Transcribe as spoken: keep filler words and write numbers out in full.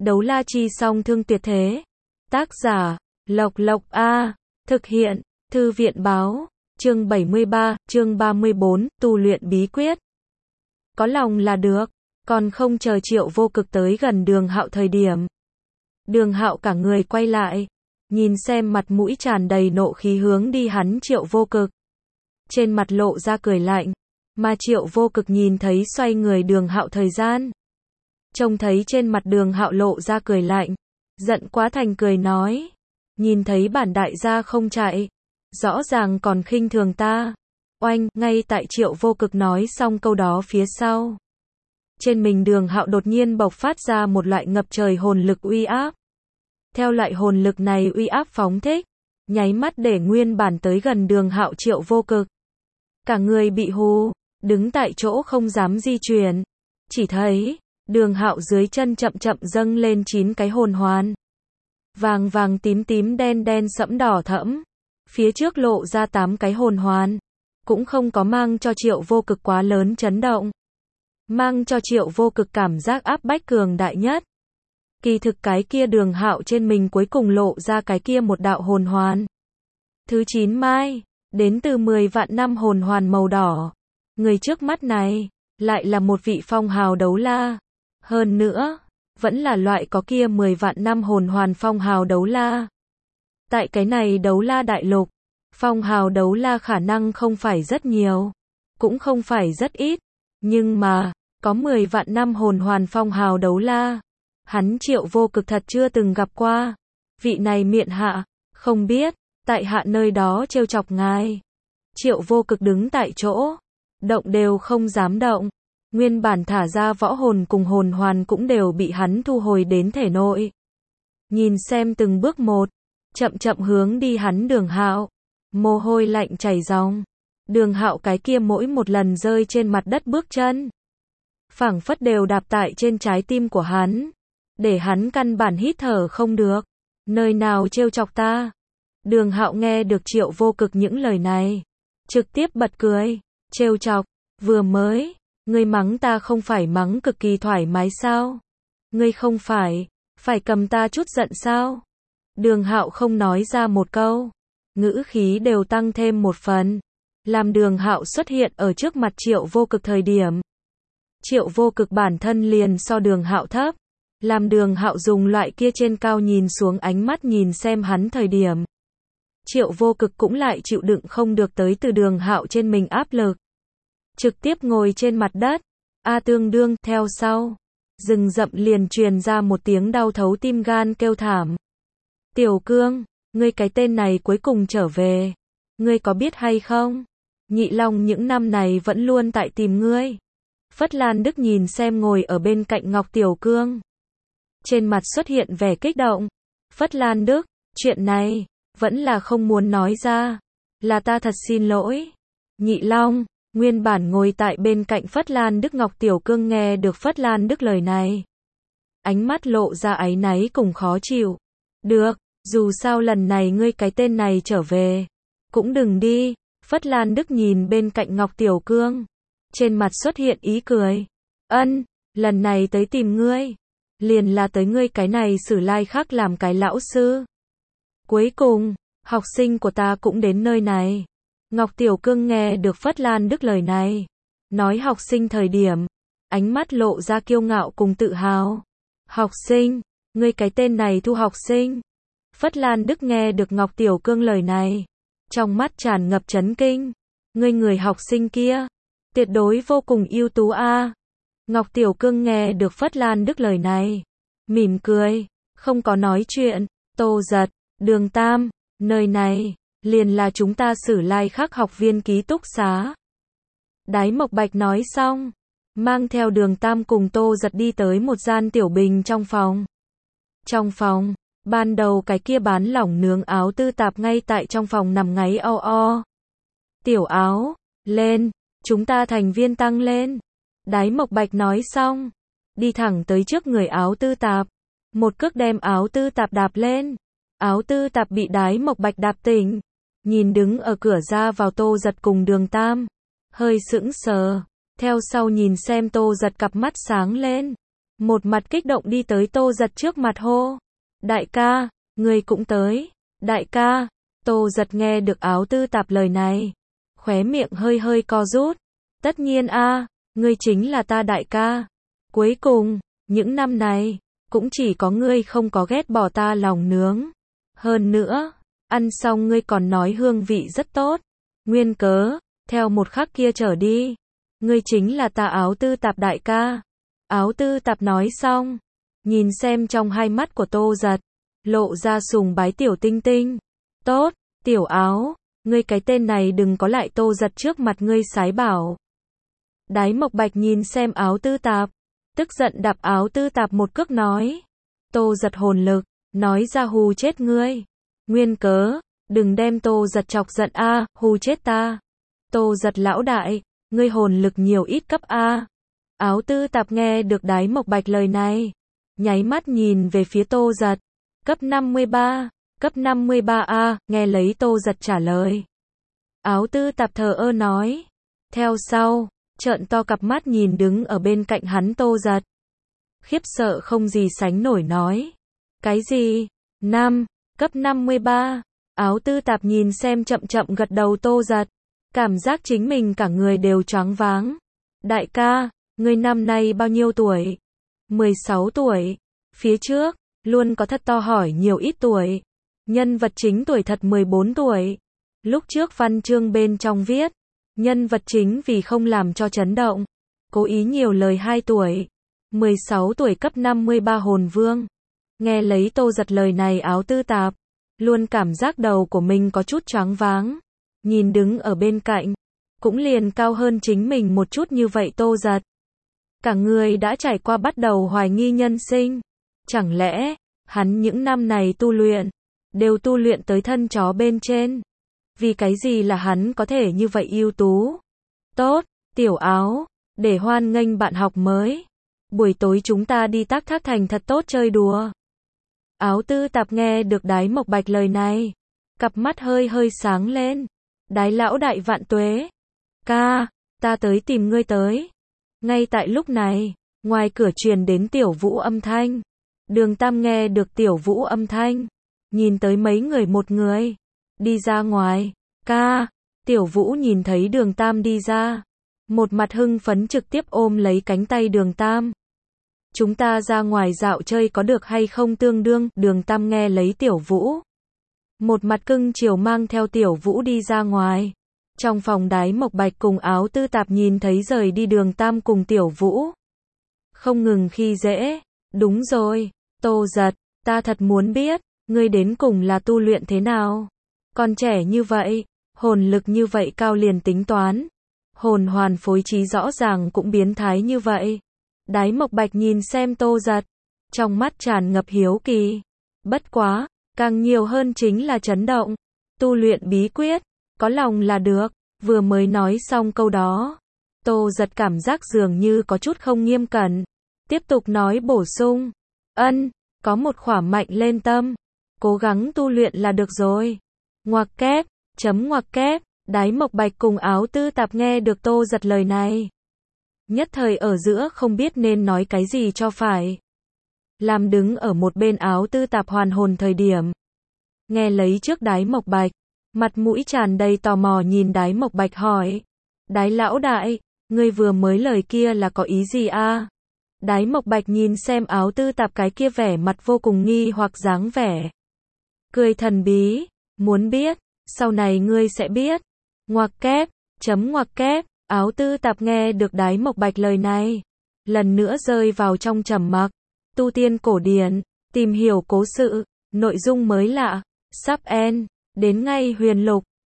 Đấu la chi song thương tuyệt thế. Tác giả, Lộc Lộc A. Thực hiện, Thư viện báo. Chương bảy mươi ba, chương ba mươi bốn, tu luyện bí quyết. Có lòng là được, còn không chờ Triệu Vô Cực tới gần Đường Hạo thời điểm. Đường Hạo cả người quay lại, nhìn xem mặt mũi tràn đầy nộ khí hướng đi hắn Triệu Vô Cực. Trên mặt lộ ra cười lạnh, mà Triệu Vô Cực nhìn thấy xoay người Đường Hạo thời gian. Trông thấy trên mặt Đường Hạo lộ ra cười lạnh, giận quá thành cười nói, nhìn thấy bản đại gia không chạy, rõ ràng còn khinh thường ta. Oanh, ngay tại Triệu Vô Cực nói xong câu đó phía sau, trên mình Đường Hạo đột nhiên bộc phát ra một loại ngập trời hồn lực uy áp. Theo loại hồn lực này uy áp phóng thích, nháy mắt để nguyên bản tới gần Đường Hạo Triệu Vô Cực cả người bị hù, đứng tại chỗ không dám di chuyển. Chỉ thấy Đường Hạo dưới chân chậm chậm dâng lên chín cái hồn hoàn, vàng vàng tím tím đen đen sẫm đỏ thẫm, phía trước lộ ra tám cái hồn hoàn, cũng không có mang cho Triệu Vô Cực quá lớn chấn động, mang cho Triệu Vô Cực cảm giác áp bách cường đại nhất. Kỳ thực cái kia Đường Hạo trên mình cuối cùng lộ ra cái kia một đạo hồn hoàn. Thứ chín mai, đến từ mười vạn năm hồn hoàn màu đỏ. Người trước mắt này, lại là một vị phong hào đấu la. Hơn nữa, vẫn là loại có kia mười vạn năm hồn hoàn phong hào đấu la. Tại cái này đấu la đại lục, phong hào đấu la khả năng không phải rất nhiều, cũng không phải rất ít, nhưng mà, có mười vạn năm hồn hoàn phong hào đấu la. Hắn Triệu Vô Cực thật chưa từng gặp qua. Vị này miện hạ, không biết, tại hạ nơi đó trêu chọc ngài. Triệu Vô Cực đứng tại chỗ, động đều không dám động. Nguyên bản thả ra võ hồn cùng hồn hoàn cũng đều bị hắn thu hồi đến thể nội. Nhìn xem từng bước một, chậm chậm hướng đi hắn Đường Hạo, mồ hôi lạnh chảy ròng. Đường Hạo cái kia mỗi một lần rơi trên mặt đất bước chân, phảng phất đều đạp tại trên trái tim của hắn, để hắn căn bản hít thở không được. Nơi nào trêu chọc ta? Đường Hạo nghe được Triệu Vô Cực những lời này, trực tiếp bật cười. Trêu chọc? Vừa mới, ngươi mắng ta không phải mắng cực kỳ thoải mái sao? Ngươi không phải, phải cầm ta chút giận sao? Đường Hạo không nói ra một câu, ngữ khí đều tăng thêm một phần, làm Đường Hạo xuất hiện ở trước mặt Triệu Vô Cực thời điểm. Triệu Vô Cực bản thân liền so Đường Hạo thấp, làm Đường Hạo dùng loại kia trên cao nhìn xuống ánh mắt nhìn xem hắn thời điểm. Triệu Vô Cực cũng lại chịu đựng không được tới từ Đường Hạo trên mình áp lực, trực tiếp ngồi trên mặt đất. A tương đương, theo sau, rừng rậm liền truyền ra một tiếng đau thấu tim gan kêu thảm. Tiểu Cương, ngươi cái tên này cuối cùng trở về. Ngươi có biết hay không? Nhị Long những năm này vẫn luôn tại tìm ngươi. Phất Lan Đức nhìn xem ngồi ở bên cạnh Ngọc Tiểu Cương, trên mặt xuất hiện vẻ kích động. Phất Lan Đức, chuyện này, vẫn là không muốn nói ra. Là ta thật xin lỗi. Nhị Long, nguyên bản ngồi tại bên cạnh Phất Lan Đức Ngọc Tiểu Cương nghe được Phất Lan Đức lời này, ánh mắt lộ ra áy náy cùng khó chịu. Được, dù sao lần này ngươi cái tên này trở về, cũng đừng đi. Phất Lan Đức nhìn bên cạnh Ngọc Tiểu Cương, trên mặt xuất hiện ý cười. Ân, lần này tới tìm ngươi, liền là tới ngươi cái này Sử Lai Khắc làm cái lão sư. Cuối cùng, học sinh của ta cũng đến nơi này. Ngọc Tiểu Cương nghe được Phất Lan Đức lời này, nói học sinh thời điểm, ánh mắt lộ ra kiêu ngạo cùng tự hào. Học sinh, ngươi cái tên này thu học sinh. Phất Lan Đức nghe được Ngọc Tiểu Cương lời này, trong mắt tràn ngập chấn kinh. Ngươi người học sinh kia, tuyệt đối vô cùng ưu tú a. Ngọc Tiểu Cương nghe được Phất Lan Đức lời này, mỉm cười, không có nói chuyện. Tô Giật, Đường Tam, nơi này, liền là chúng ta Sử Lai Khắc học viên ký túc xá. Đái Mộc Bạch nói xong, mang theo Đường Tam cùng Tô Giật đi tới một gian tiểu bình trong phòng. Trong phòng, ban đầu cái kia bán lỏng nướng áo tư tạp ngay tại trong phòng nằm ngáy o o. Tiểu áo, lên, chúng ta thành viên tăng lên. Đái Mộc Bạch nói xong, đi thẳng tới trước người áo tư tạp, một cước đem áo tư tạp đạp lên. Áo tư tạp bị Đái Mộc Bạch đạp tỉnh, nhìn đứng ở cửa ra vào Tô Giật cùng Đường Tam, hơi sững sờ, theo sau nhìn xem Tô Giật cặp mắt sáng lên, Một mặt kích động đi tới Tô Giật trước mặt hô. Đại ca, ngươi cũng tới. Đại ca, Tô Giật nghe được Áo Tư Tạp lời này. Khóe miệng hơi hơi co rút. Tất nhiên a, ngươi chính là ta đại ca. Cuối cùng, những năm này, cũng chỉ có ngươi không có ghét bỏ ta lòng nướng. Hơn nữa, ăn xong ngươi còn nói hương vị rất tốt. Nguyên cớ, theo một khắc kia trở đi, ngươi chính là ta Áo Tư Tạp đại ca. Áo Tư Tạp nói xong, nhìn xem trong hai mắt của Tô Giật, lộ ra sùng bái tiểu tinh tinh. Tốt, tiểu Áo, ngươi cái tên này đừng có lại Tô Giật trước mặt ngươi sái bảo. Đái Mộc Bạch nhìn xem Áo Tư Tạp, tức giận đạp Áo Tư Tạp một cước nói. Tô Giật hồn lực, nói ra hù chết ngươi. Nguyên cớ, đừng đem Tô Giật chọc giận a, hù chết ta. Tô Giật lão đại, ngươi hồn lực nhiều ít cấp a. Áo Tư Tạp nghe được Đái Mộc Bạch lời này, nháy mắt nhìn về phía Tô Giật. Cấp năm mươi ba, cấp năm mươi ba a, nghe lấy Tô Giật trả lời. Áo Tư Tạp thờ ơ nói. Theo sau, trợn to cặp mắt nhìn đứng ở bên cạnh hắn Tô Giật. Khiếp sợ không gì sánh nổi nói. Cái gì? Năm, cấp năm mươi ba. Áo Tư Tạp nhìn xem chậm chậm gật đầu Tô Giật. Cảm giác chính mình cả người đều choáng váng. Đại ca, ngươi năm nay bao nhiêu tuổi? mười sáu tuổi. Phía trước, luôn có thật to hỏi nhiều ít tuổi. Nhân vật chính tuổi thật mười bốn tuổi. Lúc trước văn chương bên trong viết, nhân vật chính vì không làm cho chấn động, cố ý nhiều lời hai tuổi. mười sáu tuổi cấp năm mươi ba hồn vương. Nghe lấy Tô Giật lời này Áo Tư Tạp, luôn cảm giác đầu của mình có chút choáng váng. Nhìn đứng ở bên cạnh, cũng liền cao hơn chính mình một chút như vậy Tô Giật. Cả người đã trải qua bắt đầu hoài nghi nhân sinh. Chẳng lẽ, hắn những năm này tu luyện, đều tu luyện tới thân chó bên trên. Vì cái gì là hắn có thể như vậy ưu tú? Tốt, tiểu Áo, để hoan nghênh bạn học mới. Buổi tối chúng ta đi Tác Thác Thành thật tốt chơi đùa. Áo Tư Tạp nghe được Đái Mộc Bạch lời này, cặp mắt hơi hơi sáng lên. Đái lão đại vạn tuế. Ca, ta tới tìm ngươi tới. Ngay tại lúc này, ngoài cửa truyền đến Tiểu Vũ âm thanh. Đường Tam nghe được Tiểu Vũ âm thanh, nhìn tới mấy người một người đi ra ngoài. Ca, Tiểu Vũ nhìn thấy Đường Tam đi ra, một mặt hưng phấn trực tiếp ôm lấy cánh tay Đường Tam. Chúng ta ra ngoài dạo chơi có được hay không tương đương? Đường Tam nghe lấy Tiểu Vũ, một mặt cưng chiều mang theo Tiểu Vũ đi ra ngoài. Trong phòng Đái Mộc Bạch cùng Áo Tư Tạp nhìn thấy rời đi Đường Tam cùng Tiểu Vũ, không ngừng khi dễ. Đúng rồi, Tô Giật, ta thật muốn biết, ngươi đến cùng là tu luyện thế nào? Còn trẻ như vậy, hồn lực như vậy cao liền tính toán. Hồn hoàn phối trí rõ ràng cũng biến thái như vậy. Đái Mộc Bạch nhìn xem Tô Giật, trong mắt tràn ngập hiếu kỳ. Bất quá, càng nhiều hơn chính là chấn động. Tu luyện bí quyết, có lòng là được. Vừa mới nói xong câu đó, Tô Giật cảm giác dường như có chút không nghiêm cẩn. Tiếp tục nói bổ sung. Ân, có một khỏa mạnh lên tâm. Cố gắng tu luyện là được rồi. Ngoặc kép, chấm ngoặc kép. Đái Mộc Bạch cùng Áo Tư Tạp nghe được Tô Giật lời này, nhất thời ở giữa không biết nên nói cái gì cho phải. Làm đứng ở một bên Áo Tư Tạp hoàn hồn thời điểm, nghe lấy trước Đái Mộc Bạch, mặt mũi tràn đầy tò mò nhìn Đái Mộc Bạch hỏi. Đái lão đại, ngươi vừa mới lời kia là có ý gì a? Đái Mộc Bạch nhìn xem Áo Tư Tạp cái kia vẻ mặt vô cùng nghi hoặc dáng vẻ, cười thần bí. Muốn biết, sau này ngươi sẽ biết. Ngoặc kép, chấm ngoặc kép. Áo Tư Tạp nghe được Đái Mộc Bạch lời này, lần nữa rơi vào trong trầm mặc. Tu tiên cổ điển, tìm hiểu cố sự, nội dung mới lạ, sắp end, đến ngay huyền lục.